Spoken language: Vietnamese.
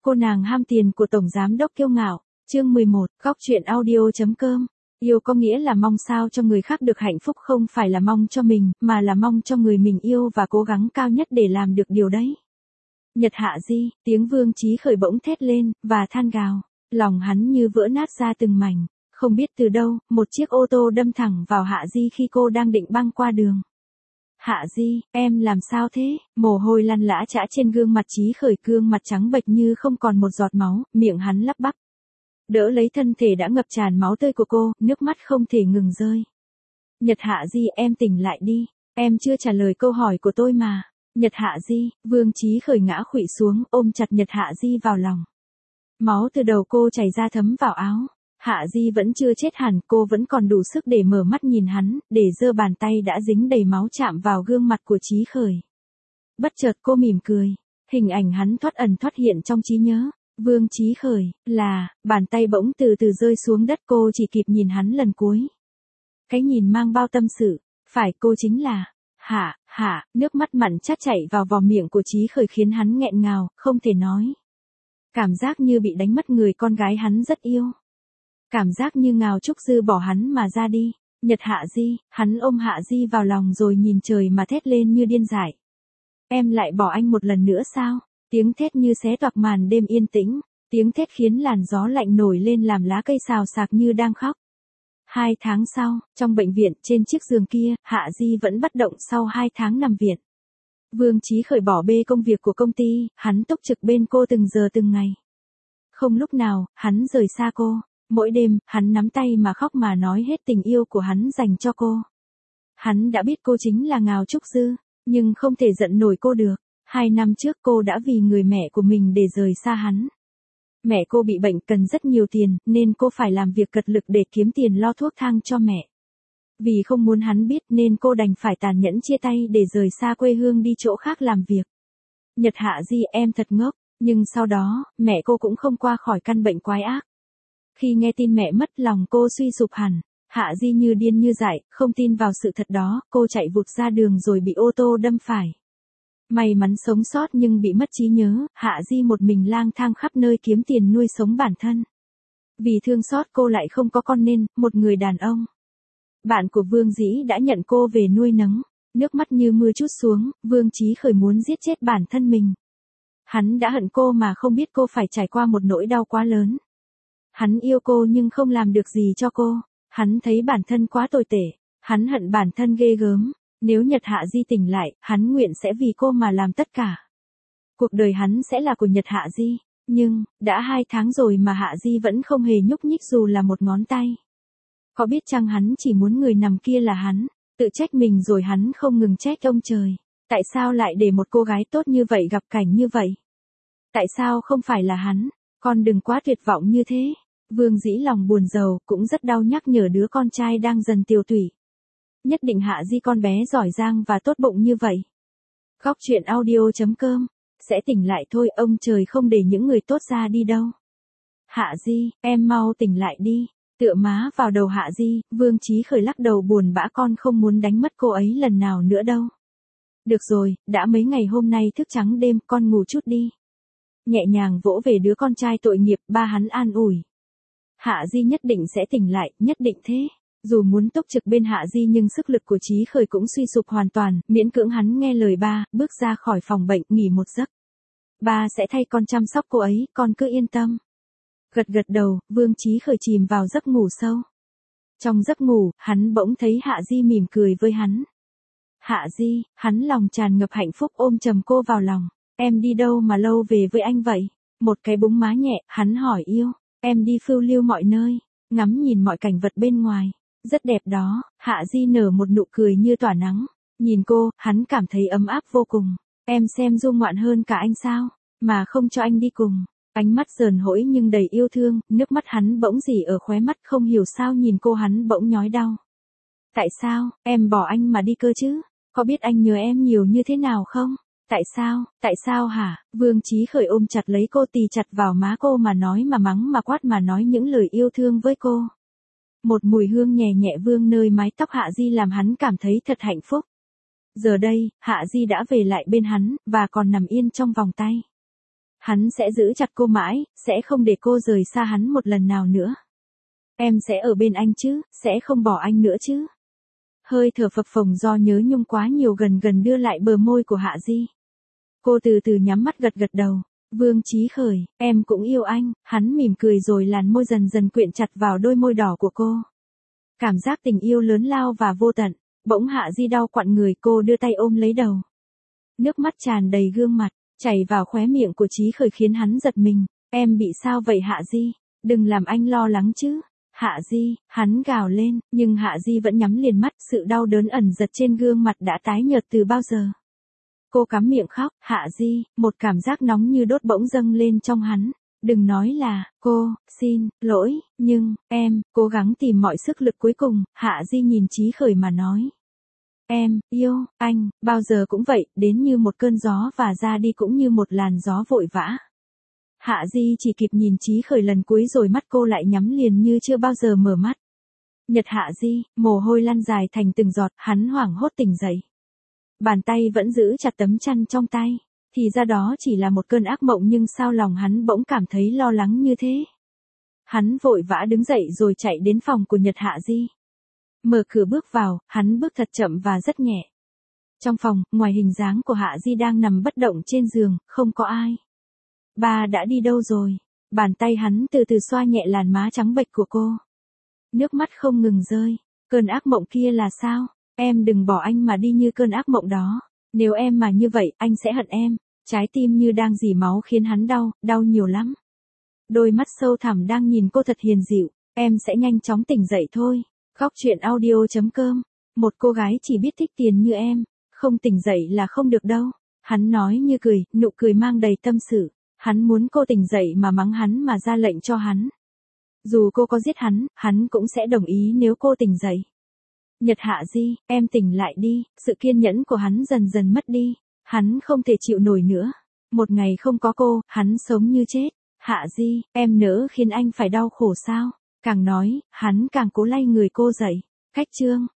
Cô nàng ham tiền của tổng giám đốc kiêu ngạo. Chương 11, góc truyện audio.com. Yêu có nghĩa là mong sao cho người khác được hạnh phúc, không phải là mong cho mình, mà là mong cho người mình yêu và cố gắng cao nhất để làm được điều đấy. Nhật Hạ Di, tiếng Vương Chí Khởi bỗng thét lên, và than gào. Lòng hắn như vỡ nát ra từng mảnh. Không biết từ đâu, một chiếc ô tô đâm thẳng vào Hạ Di khi cô đang định băng qua đường. Hạ Di, em làm sao thế? Mồ hôi lăn lã chã trên gương mặt Chí Khởi, gương mặt trắng bệch như không còn một giọt máu, miệng hắn lắp bắp. Đỡ lấy thân thể đã ngập tràn máu tươi của cô, nước mắt không thể ngừng rơi. Nhật Hạ Di, em tỉnh lại đi, em chưa trả lời câu hỏi của tôi mà. Nhật Hạ Di, Vương Chí Khởi ngã khuỵu xuống, ôm chặt Nhật Hạ Di vào lòng. Máu từ đầu cô chảy ra thấm vào áo. Hạ Di vẫn chưa chết hẳn, cô vẫn còn đủ sức để mở mắt nhìn hắn, để giơ bàn tay đã dính đầy máu chạm vào gương mặt của Chí Khởi. Bất chợt cô mỉm cười, hình ảnh hắn thoát ẩn thoát hiện trong trí nhớ. Vương Chí Khởi, bàn tay bỗng từ từ rơi xuống đất, cô chỉ kịp nhìn hắn lần cuối. Cái nhìn mang bao tâm sự, phải cô chính là, nước mắt mặn chát chảy vào vò miệng của Chí Khởi khiến hắn nghẹn ngào, không thể nói. Cảm giác như bị đánh mất người con gái hắn rất yêu. Cảm giác như Ngao Trúc Dư bỏ hắn mà ra đi. Nhật Hạ Di, hắn ôm Hạ Di vào lòng rồi nhìn trời mà thét lên như điên dại. Em lại bỏ anh một lần nữa sao? Tiếng thét như xé toạc màn đêm yên tĩnh. Tiếng thét khiến làn gió lạnh nổi lên làm lá cây xào xạc như đang khóc. 2 tháng sau, trong bệnh viện, trên chiếc giường kia, Hạ Di vẫn bất động sau 2 tháng nằm viện. Vương Chí Khởi bỏ bê công việc của công ty, hắn túc trực bên cô từng giờ từng ngày. Không lúc nào, hắn rời xa cô. Mỗi đêm, hắn nắm tay mà khóc mà nói hết tình yêu của hắn dành cho cô. Hắn đã biết cô chính là Ngao Trúc Dư, nhưng không thể giận nổi cô được. 2 năm trước cô đã vì người mẹ của mình để rời xa hắn. Mẹ cô bị bệnh cần rất nhiều tiền, nên cô phải làm việc cật lực để kiếm tiền lo thuốc thang cho mẹ. Vì không muốn hắn biết nên cô đành phải tàn nhẫn chia tay để rời xa quê hương đi chỗ khác làm việc. Nhật Hạ Di, em thật ngốc, nhưng sau đó, mẹ cô cũng không qua khỏi căn bệnh quái ác. Khi nghe tin mẹ mất, lòng cô suy sụp hẳn. Hạ Di như điên như dại, không tin vào sự thật đó, cô chạy vụt ra đường rồi bị ô tô đâm phải. May mắn sống sót nhưng bị mất trí nhớ, Hạ Di một mình lang thang khắp nơi kiếm tiền nuôi sống bản thân. Vì thương xót cô lại không có con nên, một người đàn ông. Bạn của Vương Dĩ đã nhận cô về nuôi nấng. Nước mắt như mưa trút xuống, Vương Chí Khởi muốn giết chết bản thân mình. Hắn đã hận cô mà không biết cô phải trải qua một nỗi đau quá lớn. Hắn yêu cô nhưng không làm được gì cho cô. Hắn thấy bản thân quá tồi tệ. Hắn hận bản thân ghê gớm. Nếu Nhật Hạ Di tỉnh lại, hắn nguyện sẽ vì cô mà làm tất cả. Cuộc đời hắn sẽ là của Nhật Hạ Di. Nhưng, đã 2 tháng rồi mà Hạ Di vẫn không hề nhúc nhích dù là một ngón tay. Có biết chăng hắn chỉ muốn người nằm kia là hắn. Tự trách mình rồi hắn không ngừng trách ông trời. Tại sao lại để một cô gái tốt như vậy gặp cảnh như vậy? Tại sao không phải là hắn? Con đừng quá tuyệt vọng như thế. Vương Dĩ lòng buồn rầu, cũng rất đau nhắc nhở đứa con trai đang dần tiều tụy. Nhất định Hạ Di con bé giỏi giang và tốt bụng như vậy. Góc truyện audio.com. Sẽ tỉnh lại thôi, ông trời không để những người tốt ra đi đâu. Hạ Di, em mau tỉnh lại đi. Tựa má vào đầu Hạ Di, Vương Chí Khởi lắc đầu buồn bã, con không muốn đánh mất cô ấy lần nào nữa đâu. Được rồi, đã mấy ngày hôm nay thức trắng đêm, con ngủ chút đi. Nhẹ nhàng vỗ về đứa con trai tội nghiệp, ba hắn an ủi. Hạ Di nhất định sẽ tỉnh lại, nhất định thế. Dù muốn túc trực bên Hạ Di nhưng sức lực của Chí Khởi cũng suy sụp hoàn toàn, miễn cưỡng hắn nghe lời ba, bước ra khỏi phòng bệnh, nghỉ một giấc. Ba sẽ thay con chăm sóc cô ấy, con cứ yên tâm. Gật gật đầu, Vương Chí Khởi chìm vào giấc ngủ sâu. Trong giấc ngủ, hắn bỗng thấy Hạ Di mỉm cười với hắn. Hạ Di, hắn lòng tràn ngập hạnh phúc ôm chầm cô vào lòng. Em đi đâu mà lâu về với anh vậy? Một cái búng má nhẹ, hắn hỏi yêu. Em đi phiêu lưu mọi nơi, ngắm nhìn mọi cảnh vật bên ngoài. Rất đẹp đó. Hạ Di nở một nụ cười như tỏa nắng. Nhìn cô, hắn cảm thấy ấm áp vô cùng. Em xem du ngoạn hơn cả anh sao? Mà không cho anh đi cùng. Ánh mắt giờn hỗi nhưng đầy yêu thương, nước mắt hắn bỗng rỉ ở khóe mắt, không hiểu sao nhìn cô hắn bỗng nhói đau. Tại sao, em bỏ anh mà đi cơ chứ? Có biết anh nhớ em nhiều như thế nào không? Tại sao hả? Vương Chí Khởi ôm chặt lấy cô, tì chặt vào má cô mà nói mà mắng mà quát mà nói những lời yêu thương với cô. Một mùi hương nhẹ nhẹ vương nơi mái tóc Hạ Di làm hắn cảm thấy thật hạnh phúc. Giờ đây, Hạ Di đã về lại bên hắn, và còn nằm yên trong vòng tay. Hắn sẽ giữ chặt cô mãi, sẽ không để cô rời xa hắn một lần nào nữa. Em sẽ ở bên anh chứ, sẽ không bỏ anh nữa chứ. Hơi thở phập phồng do nhớ nhung quá nhiều gần gần đưa lại bờ môi của Hạ Di. Cô từ từ nhắm mắt gật gật đầu. Vương Chí Khởi, em cũng yêu anh, hắn mỉm cười rồi làn môi dần dần quyện chặt vào đôi môi đỏ của cô. Cảm giác tình yêu lớn lao và vô tận, bỗng Hạ Di đau quặn người, cô đưa tay ôm lấy đầu. Nước mắt tràn đầy gương mặt, chảy vào khóe miệng của Chí Khởi khiến hắn giật mình. Em bị sao vậy Hạ Di? Đừng làm anh lo lắng chứ. Hạ Di, hắn gào lên, nhưng Hạ Di vẫn nhắm liền mắt, sự đau đớn ẩn giật trên gương mặt đã tái nhợt từ bao giờ. Cô cắm miệng khóc, Hạ Di, một cảm giác nóng như đốt bỗng dâng lên trong hắn. Đừng nói là, cô, xin, lỗi, nhưng, em, cố gắng tìm mọi sức lực cuối cùng, Hạ Di nhìn Chí Khởi mà nói. Em, yêu, anh, bao giờ cũng vậy, đến như một cơn gió và ra đi cũng như một làn gió vội vã. Hạ Di chỉ kịp nhìn Chí Khởi lần cuối rồi mắt cô lại nhắm liền như chưa bao giờ mở mắt. Nhật Hạ Di, mồ hôi lăn dài thành từng giọt, hắn hoảng hốt tỉnh dậy. Bàn tay vẫn giữ chặt tấm chăn trong tay. Thì ra đó chỉ là một cơn ác mộng nhưng sao lòng hắn bỗng cảm thấy lo lắng như thế. Hắn vội vã đứng dậy rồi chạy đến phòng của Nhật Hạ Di. Mở cửa bước vào, hắn bước thật chậm và rất nhẹ. Trong phòng, ngoài hình dáng của Hạ Di đang nằm bất động trên giường, không có ai. Ba đã đi đâu rồi? Bàn tay hắn từ từ xoa nhẹ làn má trắng bệch của cô. Nước mắt không ngừng rơi. Cơn ác mộng kia là sao? Em đừng bỏ anh mà đi như cơn ác mộng đó. Nếu em mà như vậy, anh sẽ hận em. Trái tim như đang rỉ máu khiến hắn đau, đau nhiều lắm. Đôi mắt sâu thẳm đang nhìn cô thật hiền dịu. Em sẽ nhanh chóng tỉnh dậy thôi. Góc truyện audio.com. Một cô gái chỉ biết thích tiền như em, không tỉnh dậy là không được đâu. Hắn nói như cười, nụ cười mang đầy tâm sự. Hắn muốn cô tỉnh dậy mà mắng hắn mà ra lệnh cho hắn. Dù cô có giết hắn cũng sẽ đồng ý nếu cô tỉnh dậy. Nhật Hạ Di, em tỉnh lại đi, sự kiên nhẫn của hắn dần dần mất đi. Hắn không thể chịu nổi nữa. Một ngày không có cô, hắn sống như chết. Hạ Di, em nỡ khiến anh phải đau khổ sao? Càng nói, hắn càng cố lay người cô dậy. Cách chương.